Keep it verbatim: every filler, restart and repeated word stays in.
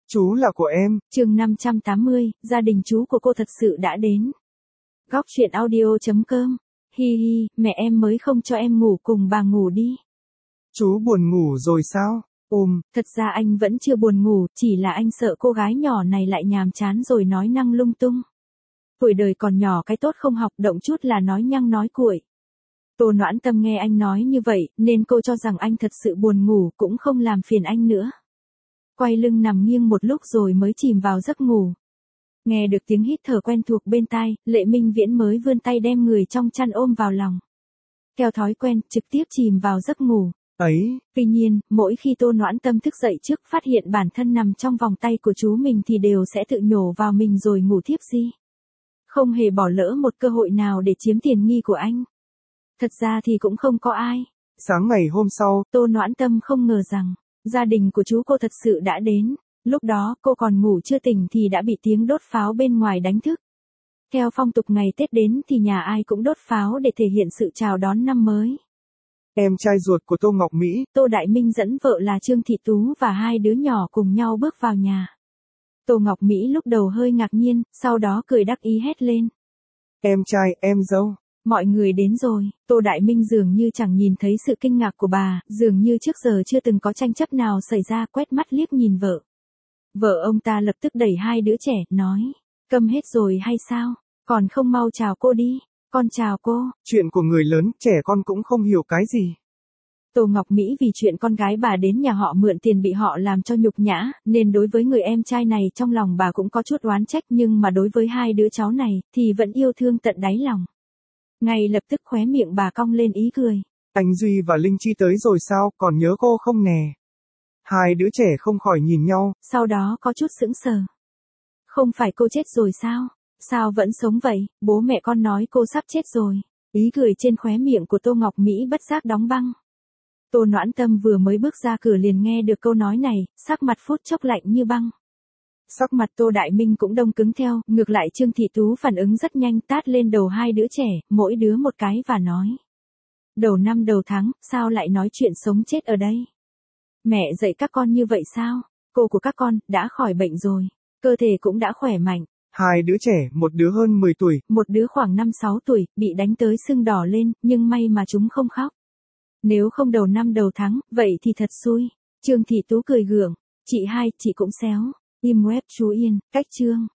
Chú là của em. Chương năm trăm tám mươi, gia đình chú của cô thật sự đã đến. Góc truyện audio chấm com. Hi hi, mẹ em mới không cho em ngủ cùng bà ngủ đi. Chú buồn ngủ rồi sao? Ừm. Thật ra anh vẫn chưa buồn ngủ, chỉ là anh sợ cô gái nhỏ này lại nhàm chán rồi nói năng lung tung. Tuổi đời còn nhỏ cái tốt không học, động chút là nói nhăng nói cuội. Tô Noãn Tâm nghe anh nói như vậy, nên cô cho rằng anh thật sự buồn ngủ, cũng không làm phiền anh nữa. Quay lưng nằm nghiêng một lúc rồi mới chìm vào giấc ngủ. Nghe được tiếng hít thở quen thuộc bên tai, Lệ Minh Viễn mới vươn tay đem người trong chăn ôm vào lòng. Theo thói quen, trực tiếp chìm vào giấc ngủ. Ấy. Tuy nhiên, mỗi khi Tô Noãn Tâm thức dậy trước phát hiện bản thân nằm trong vòng tay của chú mình thì đều sẽ tự nhổ vào mình rồi ngủ thiếp đi. Không hề bỏ lỡ một cơ hội nào để chiếm tiện nghi của anh. Thật ra thì cũng không có ai. Sáng ngày hôm sau, Tô Noãn Tâm không ngờ rằng, gia đình của chú cô thật sự đã đến. Lúc đó, cô còn ngủ chưa tỉnh thì đã bị tiếng đốt pháo bên ngoài đánh thức. Theo phong tục ngày Tết đến thì nhà ai cũng đốt pháo để thể hiện sự chào đón năm mới. Em trai ruột của Tô Ngọc Mỹ, Tô Đại Minh dẫn vợ là Trương Thị Tú và hai đứa nhỏ cùng nhau bước vào nhà. Tô Ngọc Mỹ lúc đầu hơi ngạc nhiên, sau đó cười đắc ý hét lên. Em trai, em dâu. Mọi người đến rồi. Tô Đại Minh dường như chẳng nhìn thấy sự kinh ngạc của bà, dường như trước giờ chưa từng có tranh chấp nào xảy ra, quét mắt liếc nhìn vợ. Vợ ông ta lập tức đẩy hai đứa trẻ, nói, câm hết rồi hay sao, còn không mau chào cô đi. Con chào cô. Chuyện của người lớn, trẻ con cũng không hiểu cái gì. Tô Ngọc Mỹ vì chuyện con gái bà đến nhà họ mượn tiền bị họ làm cho nhục nhã, nên đối với người em trai này trong lòng bà cũng có chút oán trách, nhưng mà đối với hai đứa cháu này thì vẫn yêu thương tận đáy lòng. Ngay lập tức khóe miệng bà cong lên ý cười. Anh Duy và Linh Chi tới rồi sao, còn nhớ cô không nè? Hai đứa trẻ không khỏi nhìn nhau. Sau đó có chút sững sờ. Không phải cô chết rồi sao? Sao vẫn sống vậy? Bố mẹ con nói cô sắp chết rồi. Ý cười trên khóe miệng của Tô Ngọc Mỹ bất giác đóng băng. Tô Noãn Tâm vừa mới bước ra cửa liền nghe được câu nói này, sắc mặt phút chốc lạnh như băng. Sắc mặt Tô Đại Minh cũng đông cứng theo, ngược lại Trương Thị Tú phản ứng rất nhanh, tát lên đầu hai đứa trẻ, mỗi đứa một cái và nói. Đầu năm đầu tháng, sao lại nói chuyện sống chết ở đây? Mẹ dạy các con như vậy sao? Cô của các con, đã khỏi bệnh rồi. Cơ thể cũng đã khỏe mạnh. Hai đứa trẻ, một đứa hơn mười tuổi. Một đứa khoảng năm sáu tuổi, bị đánh tới sưng đỏ lên, nhưng may mà chúng không khóc. Nếu không đầu năm đầu tháng, vậy thì thật xui. Trương Thị Tú cười gượng. Chị hai, chị cũng xéo. Im web chú yên, cách chương.